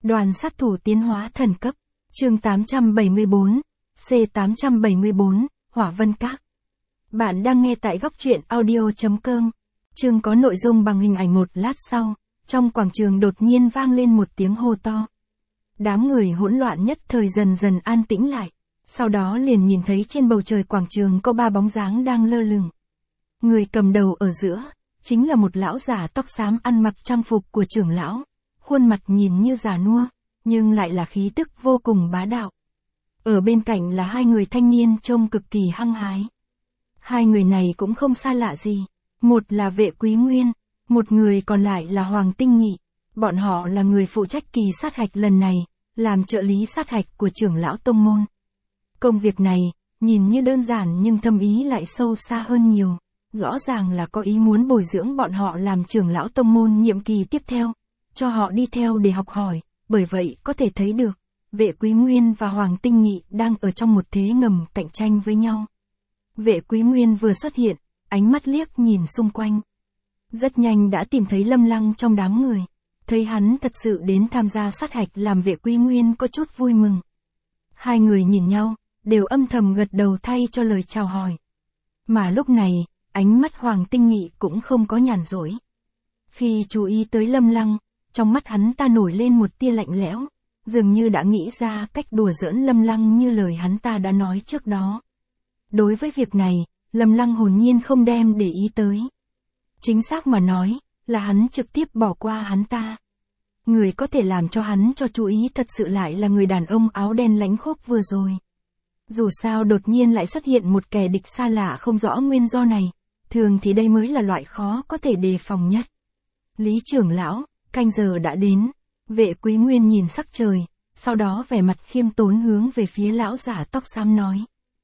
Đoàn sát thủ tiến hóa thần cấp. Chương 874, C874, Hỏa Vân Các. Bạn đang nghe tại góc truyện audio.com. Chương có nội dung bằng hình ảnh. Một lát sau, trong quảng trường đột nhiên vang lên một tiếng hô to. Đám người hỗn loạn nhất thời dần dần an tĩnh lại. Sau đó liền nhìn thấy trên bầu trời quảng trường có 3 bóng dáng đang lơ lửng. Người cầm đầu ở giữa, chính là một lão giả tóc xám ăn mặc trang phục của trưởng lão. Khuôn mặt nhìn như già nua, nhưng lại là khí tức vô cùng bá đạo. Ở bên cạnh là 2 người thanh niên trông cực kỳ hăng hái. 2 người này cũng không xa lạ gì. Một là Vệ Quý Nguyên, một người còn lại là Hoàng Tinh Nghị. Bọn họ là người phụ trách kỳ sát hạch lần này, làm trợ lý sát hạch của trưởng lão tông môn. Công việc này, nhìn như đơn giản nhưng thâm ý lại sâu xa hơn nhiều. Rõ ràng là có ý muốn bồi dưỡng bọn họ làm trưởng lão tông môn nhiệm kỳ tiếp theo, cho họ đi theo để học hỏi. Bởi vậy có thể thấy được, Vệ Quý Nguyên và Hoàng Tinh Nghị đang ở trong một thế ngầm cạnh tranh với nhau. Vệ Quý Nguyên vừa xuất hiện, ánh mắt liếc nhìn xung quanh. Rất nhanh đã tìm thấy Lâm Lăng trong đám người. Thấy hắn thật sự đến tham gia sát hạch làm Vệ Quý Nguyên có chút vui mừng. 2 người nhìn nhau, đều âm thầm gật đầu thay cho lời chào hỏi. Mà lúc này, ánh mắt Hoàng Tinh Nghị cũng không có nhàn rỗi. Khi chú ý tới Lâm Lăng, trong mắt hắn ta nổi lên một tia lạnh lẽo, dường như đã nghĩ ra cách đùa giỡn Lâm Lăng như lời hắn ta đã nói trước đó. Đối với việc này, Lâm Lăng hồn nhiên không đem để ý tới. Chính xác mà nói, là hắn trực tiếp bỏ qua hắn ta. Người có thể làm cho hắn cho chú ý thật sự lại là người đàn ông áo đen lãnh khốc vừa rồi. Dù sao đột nhiên lại xuất hiện một kẻ địch xa lạ không rõ nguyên do này, thường thì đây mới là loại khó có thể đề phòng nhất. Lý trưởng lão, canh giờ đã đến. Vệ Quý Nguyên nhìn sắc trời, sau đó vẻ mặt khiêm tốn hướng về phía lão giả tóc xám nói.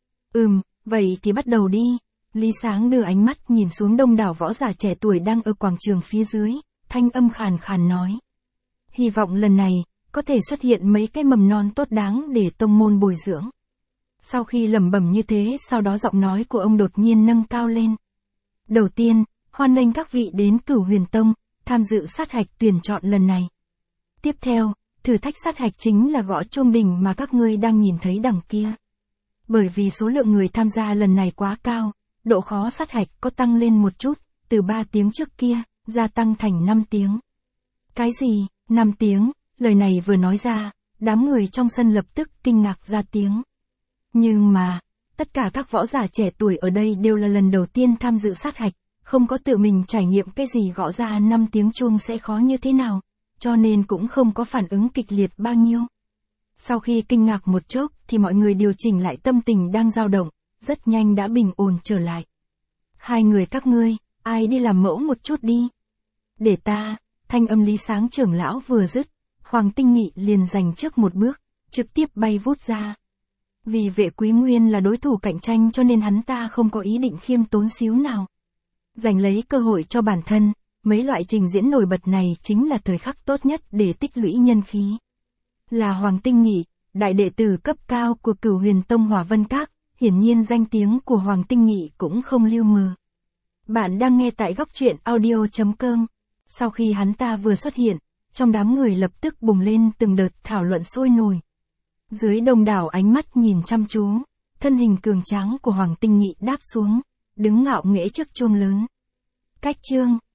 Vậy thì bắt đầu đi. Lý Sáng đưa ánh mắt nhìn xuống đông đảo võ giả trẻ tuổi đang ở quảng trường phía dưới, thanh âm khàn khàn nói. Hy vọng lần này, có thể xuất hiện mấy cái mầm non tốt đáng để tông môn bồi dưỡng. Sau khi lẩm bẩm như thế, sau đó giọng nói của ông đột nhiên nâng cao lên. Đầu tiên, hoan nghênh các vị đến Cửu Huyền Tông, tham dự sát hạch tuyển chọn lần này. Tiếp theo, thử thách sát hạch chính là gõ chuông đình mà các ngươi đang nhìn thấy đằng kia. Bởi vì số lượng người tham gia lần này quá cao, độ khó sát hạch có tăng lên một chút, từ 3 tiếng trước kia, gia tăng thành 5 tiếng. Cái gì, 5 tiếng, lời này vừa nói ra, đám người trong sân lập tức kinh ngạc ra tiếng. Nhưng mà, tất cả các võ giả trẻ tuổi ở đây đều là lần đầu tiên tham dự sát hạch, không có tự mình trải nghiệm cái gì gõ ra 5 tiếng chuông sẽ khó như thế nào, cho nên cũng không có phản ứng kịch liệt bao nhiêu. Sau khi kinh ngạc một chốc thì mọi người điều chỉnh lại tâm tình đang dao động, rất nhanh đã bình ổn trở lại. 2 người các ngươi, ai đi làm mẫu một chút đi. Để ta, thanh âm Lý Sáng trưởng lão vừa dứt, Hoàng Tinh Nghị liền giành trước một bước, trực tiếp bay vút ra. Vì Vệ Quý Nguyên là đối thủ cạnh tranh cho nên hắn ta không có ý định khiêm tốn xíu nào. Giành lấy cơ hội cho bản thân, mấy loại trình diễn nổi bật này chính là thời khắc tốt nhất để tích lũy nhân khí. Là Hoàng Tinh Nghị, đại đệ tử cấp cao của Cửu Huyền Tông Hỏa Vân Các, hiển nhiên danh tiếng của Hoàng Tinh Nghị cũng không lưu mờ. Bạn đang nghe tại góc truyện audio.com. Sau khi hắn ta vừa xuất hiện, trong đám người lập tức bùng lên từng đợt thảo luận sôi nổi. Dưới đông đảo ánh mắt nhìn chăm chú, thân hình cường tráng của Hoàng Tinh Nghị đáp xuống, đứng ngạo nghễ trước chuông lớn. Cách chương,